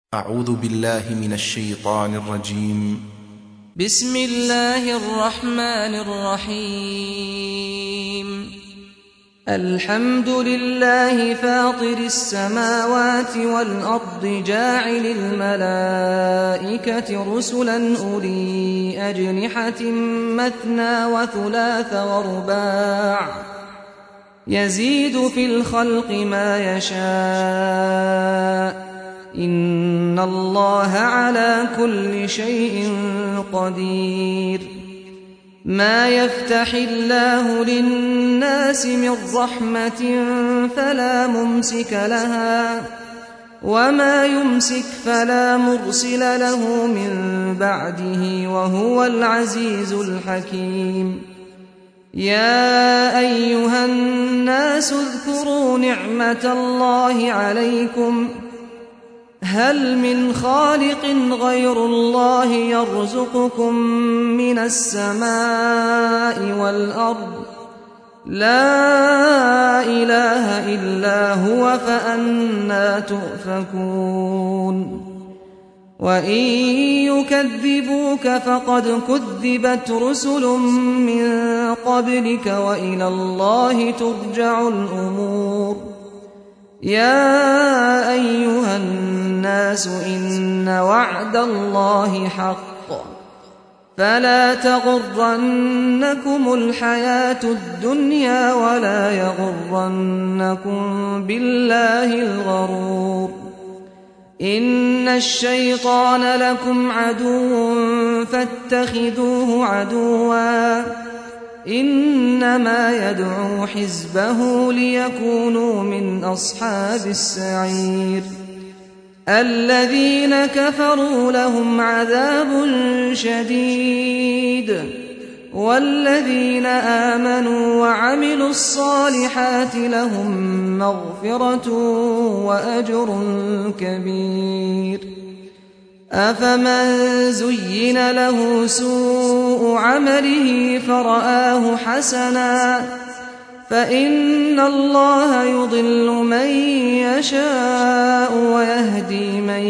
أعوذ بالله من الشيطان الرجيم. بسم الله الرحمن الرحيم. الحمد لله فاطر السماوات والأرض جاعل الملائكة رسلا أولي أجنحة مثنى وثلاث ورباع يزيد في الخلق ما يشاء إن الله على كل شيء قدير. ما يفتح الله للناس من رحمة فلا ممسك لها وما يمسك فلا مرسل له من بعده وهو العزيز الحكيم. يا أيها الناس اذكروا نعمة الله عليكم هل من خالق غير الله يرزقكم من السماء والأرض لا إله إلا هو فأنى تؤفكون. وإن يكذبوك فقد كذبت رسل من قبلك وإلى الله ترجع الأمور. يا أيها الناس إن وعد الله حق فلا تغرنكم الحياة الدنيا ولا يغرنكم بالله الغرور. إن الشيطان لكم عدو فاتخذوه عدوا إنما يدعو حزبه ليكونوا من أصحاب السعير. الذين كفروا لهم عذاب شديد والذين آمنوا وعملوا الصالحات لهم مغفرة وأجر كبير. أفمن زين له سوء عمله فرآه حسنا فإن الله يضل من يشاء ويهدي من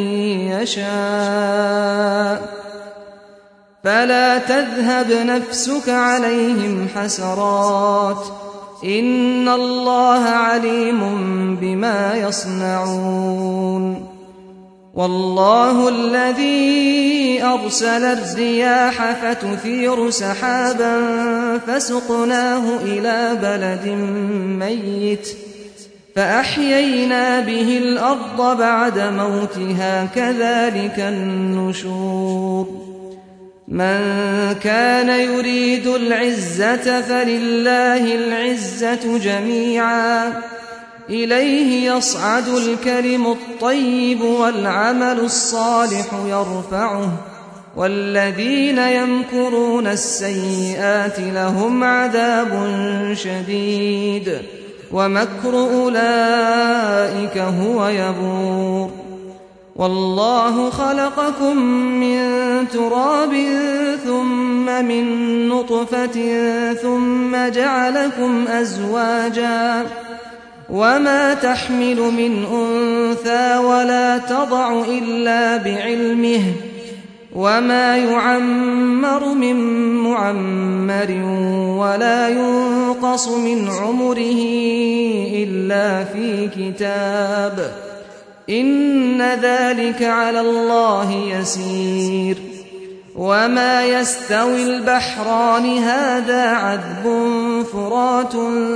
يشاء فلا تذهب نفسك عليهم حسرات إن الله عليم بما يصنعون. والله الذي أرسل الرياح فتثير سحابا فسقناه إلى بلد ميت فأحيينا به الأرض بعد موتها كذلك النشور. من كان يريد العزة فلله العزة جميعا إليه يصعد الكلم الطيب والعمل الصالح يرفعه والذين يمكرون السيئات لهم عذاب شديد ومكر أولئك هو يبور. والله خلقكم من تراب ثم من نطفة ثم جعلكم أزواجا وما تحمل من أنثى ولا تضع إلا بعلمه وما يعمر من معمر ولا ينقص من عمره إلا في كتاب إن ذلك على الله يسير. وما يستوي البحران هذا عذب فرات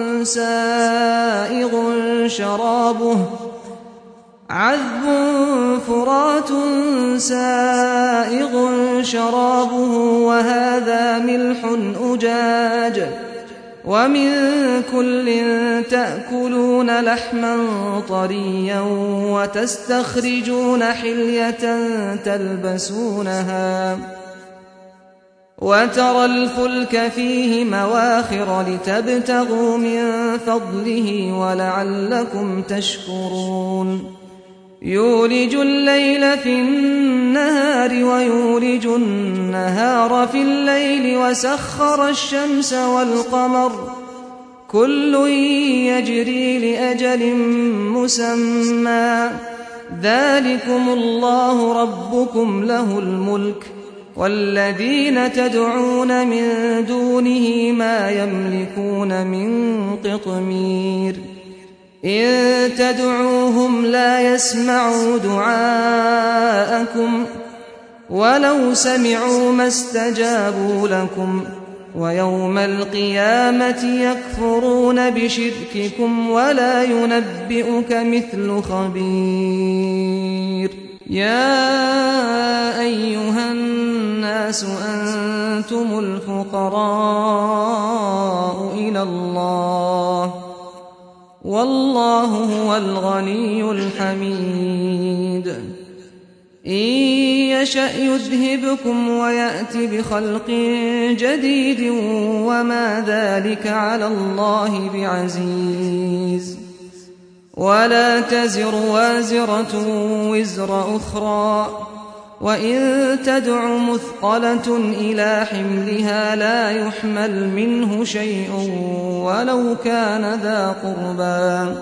سائغ شرابه وهذا ملح أجاج ومن كل تأكلون لحما طريا وتستخرجون حلية تلبسونها وترى الفلك فيه مواخر لتبتغوا من فضله ولعلكم تشكرون. يولج الليل في النهار ويولج النهار في الليل وسخر الشمس والقمر كل يجري لأجل مسمى ذلكم الله ربكم له الملك والذين تدعون من دونه ما يملكون من قطمير إن تدعوهم لا يسمعوا دعاءكم ولو سمعوا ما استجابوا لكم ويوم القيامة يكفرون بشرككم ولا ينبئك مثل خبير يا أيها الناس أنتم الفقراء إلى الله والله هو الغني الحميد إن يشأ يذهبكم ويأت بخلق جديد وما ذلك على الله بعزيز ولا تزر وازرة وزر أخرى وإن تدع مثقلة إلى حملها لا يحمل منه شيء ولو كان ذا قربى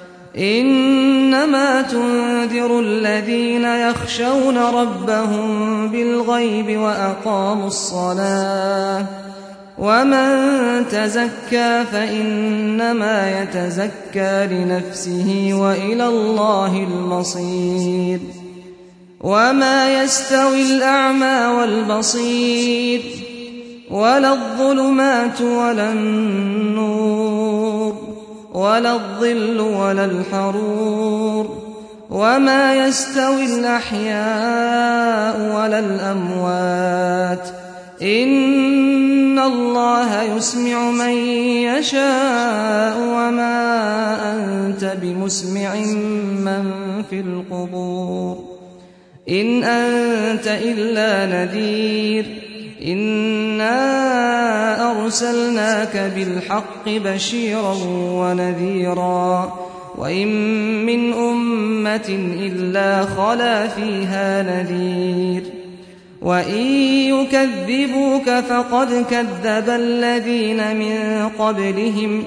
إنما تنذر الذين يخشون ربهم بالغيب وأقاموا الصلاة ومن تزكى فإنما يتزكى لنفسه وإلى الله المصير وما يستوي الأعمى والبصير ولا الظلمات ولا النور ولا الظل ولا الحرور وما يستوي الأحياء ولا الأموات إن الله يسمع من يشاء وما أنت بمسمع من في القبور إن أنت إلا نذير إنا أرسلناك بالحق بشيرا ونذيرا وإن من أمة إلا خلا فيها نذير وإن يكذبوك فقد كذب الذين من قبلهم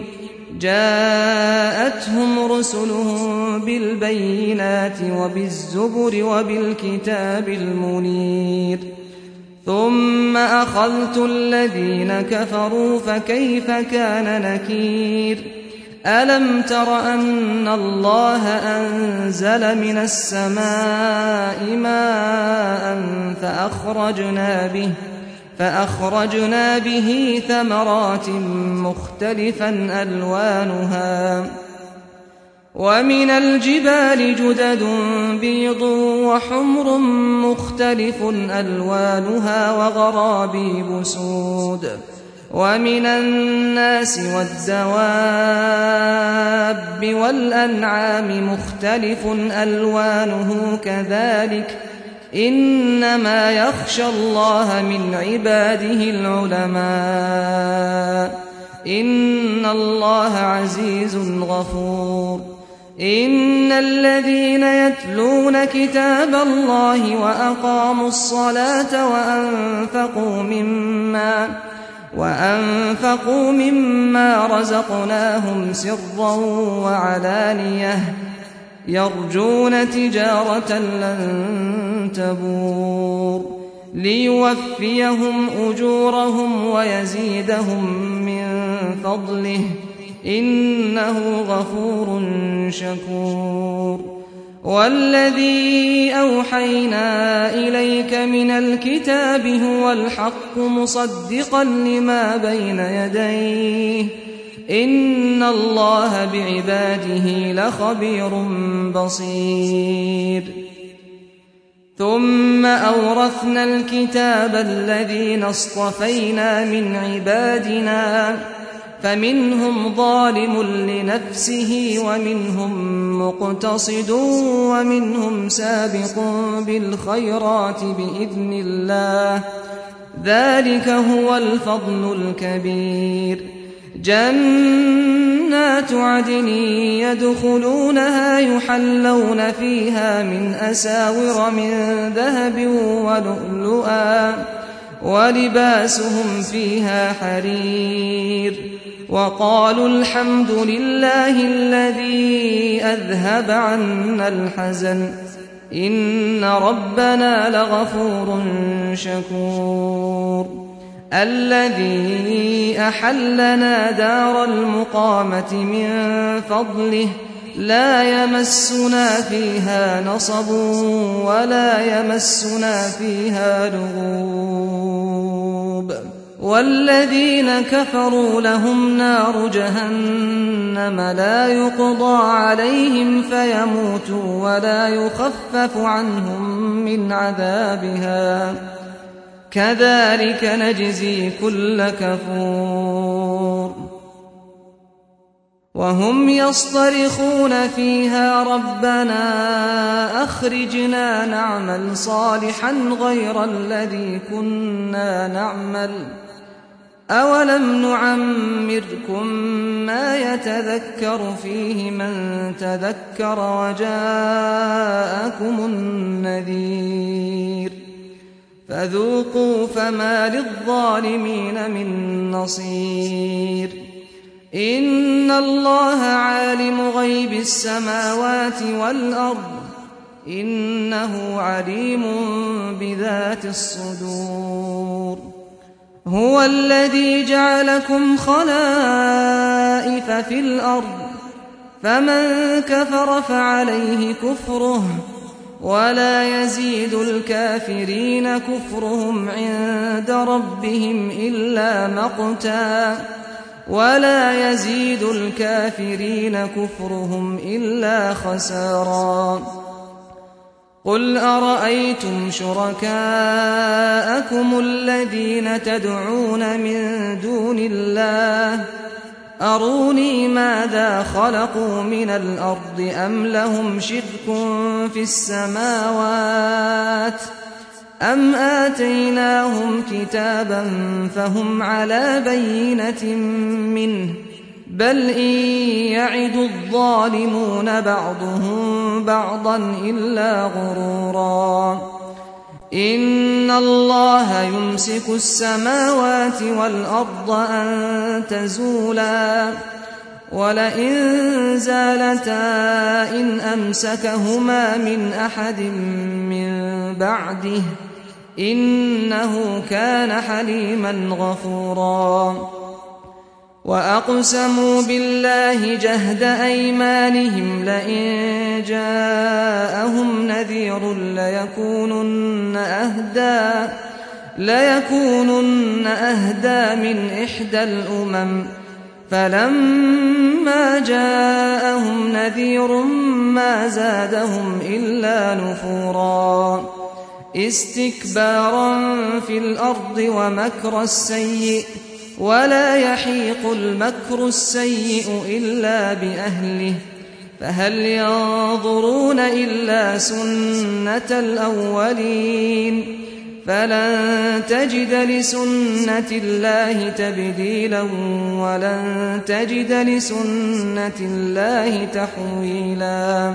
جاءتهم رسلهم بالبينات وبالزبر وبالكتاب المنير ثم أخذت الذين كفروا فكيف كان نكير ألم تر أن الله أنزل من السماء ماء فأخرجنا به ثمرات مختلفا ألوانها ومن الجبال جدد بيض وحمر مختلف ألوانها وغرابيب سود ومن الناس والدواب والأنعام مختلف ألوانه كذلك إنما يخشى الله من عباده العلماء إن الله عزيز غفور إن الذين يتلون كتاب الله وأقاموا الصلاة وأنفقوا مما رزقناهم سرا وعلانية يرجون تجارة لن تبور ليوفيهم أجورهم ويزيدهم من فضله إنه غفور شكور والذي أوحينا إليك من الكتاب هو الحق مصدقا لما بين يديه إن الله بعباده لخبير بصير ثم أورثنا الكتاب الذين اصطفينا من عبادنا فمنهم ظالم لنفسه ومنهم مقتصد ومنهم سابق بالخيرات بإذن الله ذلك هو الفضل الكبير جنات عدن يدخلونها يحلون فيها من أساور من ذهب ولؤلؤا ولباسهم فيها حرير وقالوا الحمد لله الذي أذهب عنا الحزن إن ربنا لغفور شكور الذي أحلنا دار المقامة من فضله لا يمسنا فيها نصب ولا يمسنا فيها لغوب والذين كفروا لهم نار جهنم لا يقضى عليهم فيموتوا ولا يخفف عنهم من عذابها كذلك نجزي كل كفور وهم يصطرخون فيها ربنا أخرجنا نعمل صالحا غير الذي كنا نعمل أولم نعمركم ما يتذكر فيه من تذكر وجاءكم النذير فذوقوا فما للظالمين من نصير إن الله عالم غيب السماوات والأرض إنه عليم بذات الصدور هو الذي جعلكم خلائف في الأرض فمن كفر فعليه كفره ولا يزيد الكافرين كفرهم عند ربهم إلا مقتا ولا يزيد الكافرين كفرهم إلا خسارا قل أرأيتم شركاءكم الذين تدعون من دون الله أروني ماذا خلقوا من الأرض أم لهم شرك في السماوات أم آتيناهم كتابا فهم على بينة منه بل إن يعد الظالمون بعضهم بعضا إلا غرورا إن الله يمسك السماوات والأرض أن تزولا ولئن زالتا إن أمسكهما من أحد من بعده إنه كان حليما غفورا وأقسموا بالله جهد أيمانهم لئن جاءهم نذير ليكونن أهدى من إحدى الأمم فلما جاءهم نذير ما زادهم إلا نفورا استكبارا في الأرض ومكر السيء ولا يحيق المكر السيء إلا بأهله فهل ينظرون إلا سنة الأولين فلن تجد لسنة الله تبديلا ولن تجد لسنة الله تحويلا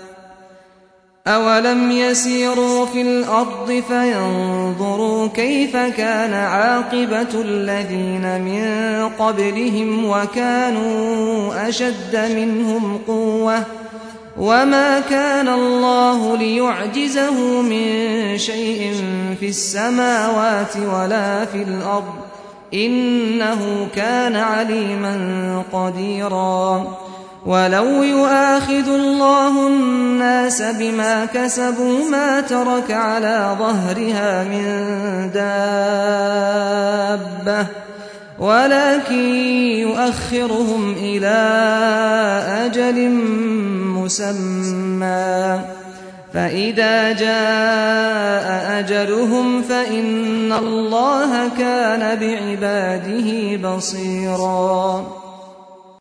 أولم يسيروا في الأرض فينظروا كيف كان عاقبة الذين من قبلهم وكانوا أشد منهم قوة وما كان الله ليعجزه من شيء في السماوات ولا في الأرض إنه كان عليما قديرا ولو يؤاخذ الله الناس بما كسبوا ما ترك على ظهرها من دابة ولكن يؤخرهم إلى أجل مسمى فإذا جاء أجلهم فإن الله كان بعباده بصيرا